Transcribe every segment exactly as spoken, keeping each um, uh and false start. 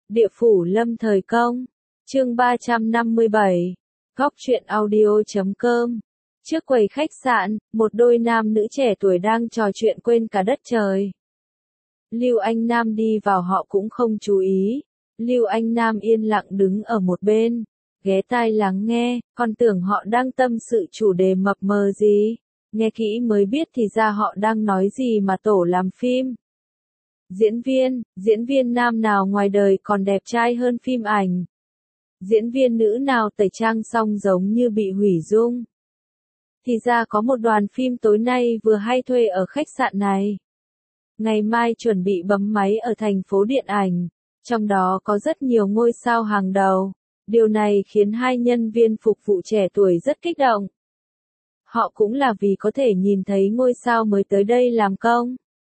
Địa phủ lâm thời công. Chương ba trăm năm mươi bảy. Góc truyện audio chấm com. Trước quầy khách sạn, một đôi nam nữ trẻ tuổi đang trò chuyện quên cả đất trời. Lưu Anh Nam đi vào họ cũng không chú ý. Lưu Anh Nam yên lặng đứng ở một bên, ghé tai lắng nghe, còn tưởng họ đang tâm sự chủ đề mập mờ gì. Nghe kỹ mới biết thì ra họ đang nói gì mà tổ làm phim. Diễn viên, diễn viên nam nào ngoài đời còn đẹp trai hơn phim ảnh? Diễn viên nữ nào tẩy trang xong giống như bị hủy dung? Thì ra có một đoàn phim tối nay vừa hay thuê ở khách sạn này. Ngày mai chuẩn bị bấm máy ở thành phố điện ảnh, trong đó có rất nhiều ngôi sao hàng đầu. Điều này khiến hai nhân viên phục vụ trẻ tuổi rất kích động. Họ cũng là vì có thể nhìn thấy ngôi sao mới tới đây làm công.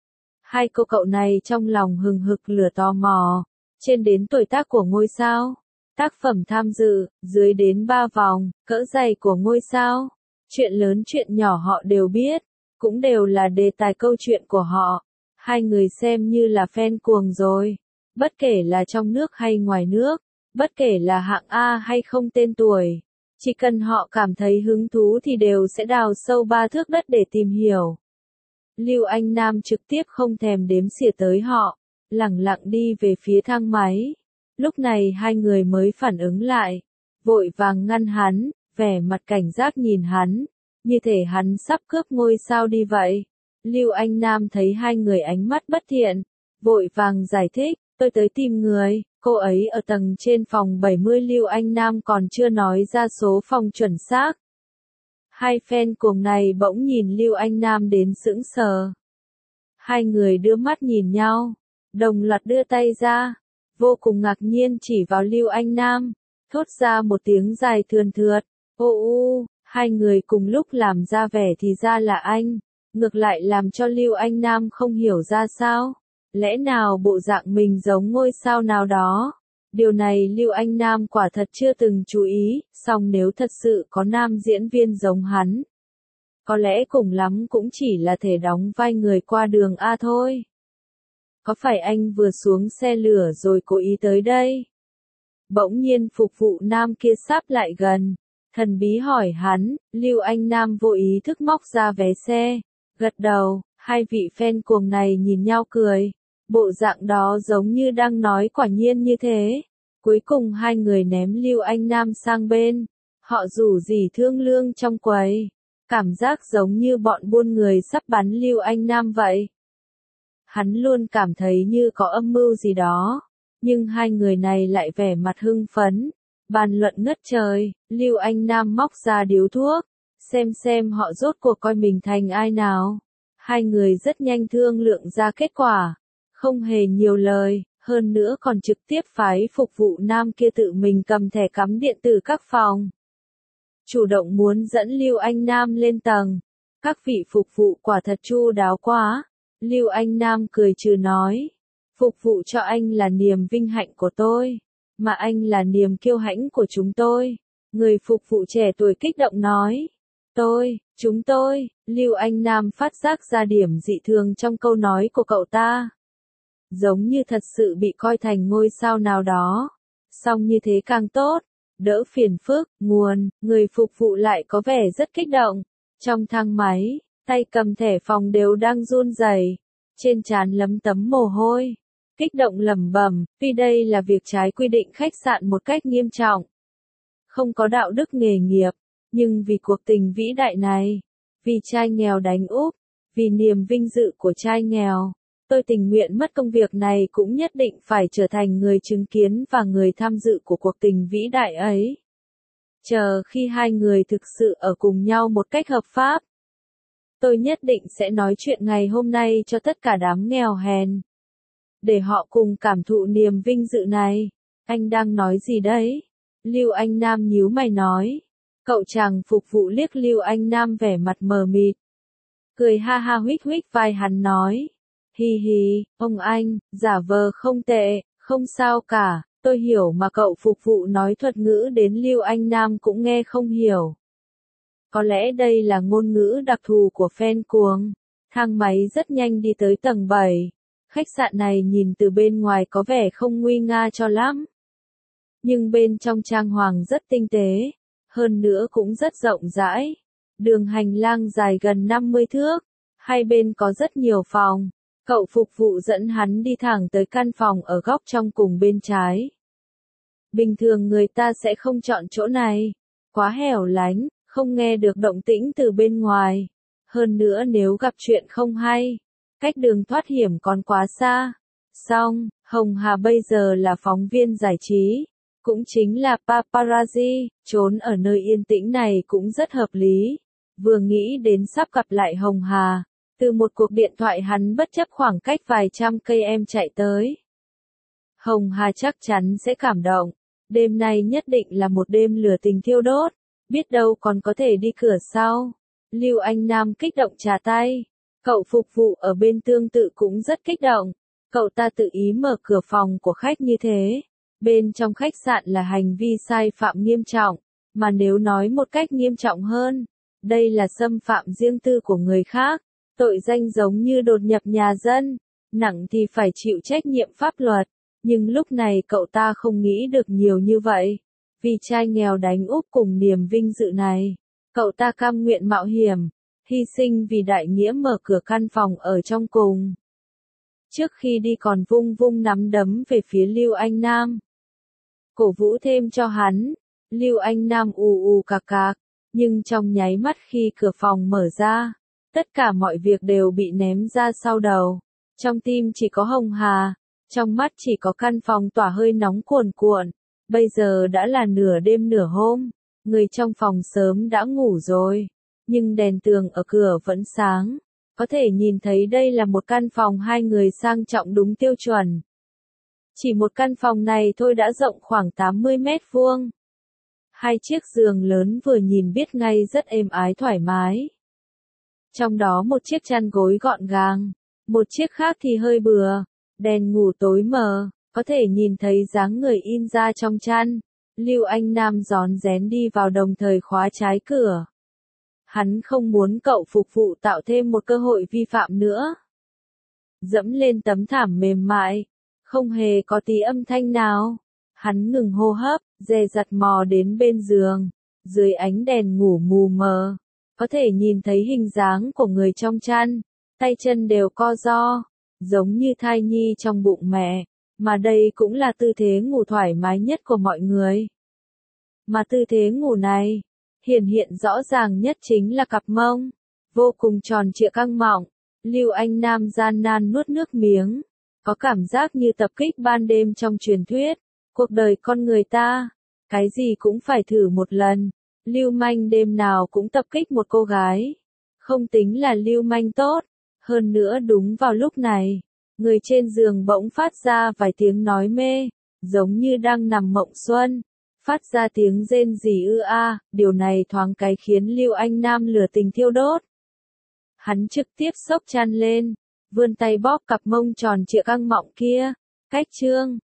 Hai cô cậu này trong lòng hừng hực lửa tò mò, trên đến tuổi tác của ngôi sao, tác phẩm tham dự, dưới đến ba vòng, cỡ giày của ngôi sao. Chuyện lớn chuyện nhỏ họ đều biết, cũng đều là đề tài câu chuyện của họ. Hai người xem như là fan cuồng rồi. Bất kể là trong nước hay ngoài nước, bất kể là hạng A hay không tên tuổi, chỉ cần họ cảm thấy hứng thú thì đều sẽ đào sâu ba thước đất để tìm hiểu. Lưu Anh Nam trực tiếp không thèm đếm xỉa tới họ, lẳng lặng đi về phía thang máy. Lúc này hai người mới phản ứng lại, vội vàng ngăn hắn, vẻ mặt cảnh giác nhìn hắn, như thể hắn sắp cướp ngôi sao đi vậy. Lưu Anh Nam thấy hai người ánh mắt bất thiện, vội vàng giải thích, tôi tới tìm người, cô ấy ở tầng trên phòng bảy mươi. Lưu Anh Nam còn chưa nói ra số phòng chuẩn xác. Hai fan cuồng này bỗng nhìn Lưu Anh Nam đến sững sờ. Hai người đưa mắt nhìn nhau, đồng loạt đưa tay ra, vô cùng ngạc nhiên chỉ vào Lưu Anh Nam, thốt ra một tiếng dài thườn thượt, ô u, hai người cùng lúc làm ra vẻ thì ra là anh, ngược lại làm cho Lưu Anh Nam không hiểu ra sao, lẽ nào bộ dạng mình giống ngôi sao nào đó. Điều này Lưu Anh Nam quả thật chưa từng chú ý, song nếu thật sự có nam diễn viên giống hắn, có lẽ cùng lắm cũng chỉ là thể đóng vai người qua đường A thôi. Có phải anh vừa xuống xe lửa rồi cố ý tới đây? Bỗng nhiên phục vụ nam kia sáp lại gần, thần bí hỏi hắn. Lưu Anh Nam vô ý thức móc ra vé xe, gật đầu. Hai vị fan cuồng này nhìn nhau cười, bộ dạng đó giống như đang nói quả nhiên như thế. Cuối cùng hai người ném Lưu Anh Nam sang bên, họ rủ rỉ thương lương trong quầy, cảm giác giống như bọn buôn người sắp bắn Lưu Anh Nam vậy. Hắn luôn cảm thấy như có âm mưu gì đó, nhưng hai người này lại vẻ mặt hưng phấn, bàn luận ngất trời. Lưu Anh Nam móc ra điếu thuốc, xem xem họ rốt cuộc coi mình thành ai nào. Hai người rất nhanh thương lượng ra kết quả, không hề nhiều lời, hơn nữa còn trực tiếp phái phục vụ nam kia tự mình cầm thẻ cắm điện tử các phòng. Chủ động muốn dẫn Lưu Anh Nam lên tầng. Các vị phục vụ quả thật chu đáo quá. Lưu Anh Nam cười trừ nói, phục vụ cho anh là niềm vinh hạnh của tôi, mà anh là niềm kiêu hãnh của chúng tôi. Người phục vụ trẻ tuổi kích động nói, tôi, chúng tôi. Lưu Anh Nam phát giác ra điểm dị thường trong câu nói của cậu ta. Giống như thật sự bị coi thành ngôi sao nào đó. Song như thế càng tốt, đỡ phiền phức. Nguồn, người phục vụ lại có vẻ rất kích động. Trong thang máy, tay cầm thẻ phòng đều đang run rẩy, trên trán lấm tấm mồ hôi, kích động lẩm bẩm, tuy đây là việc trái quy định khách sạn một cách nghiêm trọng, không có đạo đức nghề nghiệp, nhưng vì cuộc tình vĩ đại này, vì trai nghèo đánh úp, vì niềm vinh dự của trai nghèo, tôi tình nguyện mất công việc này cũng nhất định phải trở thành người chứng kiến và người tham dự của cuộc tình vĩ đại ấy. Chờ khi hai người thực sự ở cùng nhau một cách hợp pháp, tôi nhất định sẽ nói chuyện ngày hôm nay cho tất cả đám nghèo hèn, để họ cùng cảm thụ niềm vinh dự này. Anh đang nói gì đấy? Lưu Anh Nam nhíu mày nói. Cậu chàng phục vụ liếc Lưu Anh Nam vẻ mặt mờ mịt, cười ha ha huých huých vai hắn nói, hi hi, ông anh, giả vờ không tệ, không sao cả, tôi hiểu mà cậu phục vụ nói thuật ngữ đến Lưu Anh Nam cũng nghe không hiểu. Có lẽ đây là ngôn ngữ đặc thù của fan cuồng. Thang máy rất nhanh đi tới tầng bảy. Khách sạn này nhìn từ bên ngoài có vẻ không nguy nga cho lắm. Nhưng bên trong trang hoàng rất tinh tế, hơn nữa cũng rất rộng rãi. Đường hành lang dài gần năm mươi thước, hai bên có rất nhiều phòng. Cậu phục vụ dẫn hắn đi thẳng tới căn phòng ở góc trong cùng bên trái. Bình thường người ta sẽ không chọn chỗ này, quá hẻo lánh, không nghe được động tĩnh từ bên ngoài. Hơn nữa nếu gặp chuyện không hay, cách đường thoát hiểm còn quá xa. Xong, Hồng Hà bây giờ là phóng viên giải trí, cũng chính là paparazzi, trốn ở nơi yên tĩnh này cũng rất hợp lý. Vừa nghĩ đến sắp gặp lại Hồng Hà, từ một cuộc điện thoại hắn bất chấp khoảng cách vài trăm cây em chạy tới. Hồng Hà chắc chắn sẽ cảm động, đêm nay nhất định là một đêm lửa tình thiêu đốt, biết đâu còn có thể đi cửa sau. Lưu Anh Nam kích động trà tay, cậu phục vụ ở bên tương tự cũng rất kích động, cậu ta tự ý mở cửa phòng của khách như thế. Bên trong khách sạn là hành vi sai phạm nghiêm trọng, mà nếu nói một cách nghiêm trọng hơn, đây là xâm phạm riêng tư của người khác, tội danh giống như đột nhập nhà dân, nặng thì phải chịu trách nhiệm pháp luật. Nhưng lúc này cậu ta không nghĩ được nhiều như vậy, vì trai nghèo đánh úp cùng niềm vinh dự này, cậu ta cam nguyện mạo hiểm, hy sinh vì đại nghĩa mở cửa căn phòng ở trong cùng. Trước khi đi còn vung vung nắm đấm về phía Lưu Anh Nam, cổ vũ thêm cho hắn. Lưu Anh Nam ù ù cạc cạc, nhưng trong nháy mắt khi cửa phòng mở ra, tất cả mọi việc đều bị ném ra sau đầu. Trong tim chỉ có Hồng Hà, trong mắt chỉ có căn phòng tỏa hơi nóng cuồn cuộn. Bây giờ đã là nửa đêm nửa hôm, người trong phòng sớm đã ngủ rồi, nhưng đèn tường ở cửa vẫn sáng, có thể nhìn thấy đây là một căn phòng hai người sang trọng đúng tiêu chuẩn. Chỉ một căn phòng này thôi đã rộng khoảng tám mươi mét vuông. Hai chiếc giường lớn vừa nhìn biết ngay rất êm ái thoải mái. Trong đó một chiếc chăn gối gọn gàng, một chiếc khác thì hơi bừa, đèn ngủ tối mờ, có thể nhìn thấy dáng người in ra trong chăn. Lưu Anh Nam rón rén đi vào đồng thời khóa trái cửa. Hắn không muốn cậu phục vụ tạo thêm một cơ hội vi phạm nữa. Dẫm lên tấm thảm mềm mại, không hề có tí âm thanh nào. Hắn ngừng hô hấp, dè dặt mò đến bên giường. Dưới ánh đèn ngủ mù mờ, có thể nhìn thấy hình dáng của người trong chăn, tay chân đều co ro, giống như thai nhi trong bụng mẹ, mà đây cũng là tư thế ngủ thoải mái nhất của mọi người. Mà tư thế ngủ này, hiển hiện rõ ràng nhất chính là cặp mông, vô cùng tròn trịa căng mọng. Lưu Anh Nam gian nan nuốt nước miếng, có cảm giác như tập kích ban đêm trong truyền thuyết. Cuộc đời con người ta, cái gì cũng phải thử một lần. Lưu manh đêm nào cũng tập kích một cô gái, không tính là lưu manh tốt. Hơn nữa đúng vào lúc này, người trên giường bỗng phát ra vài tiếng nói mê, giống như đang nằm mộng xuân, phát ra tiếng rên rỉ ư a, điều này thoáng cái khiến Lưu Anh Nam lửa tình thiêu đốt. Hắn trực tiếp xốc chăn lên, vươn tay bóp cặp mông tròn trịa căng mọng kia, cách chương.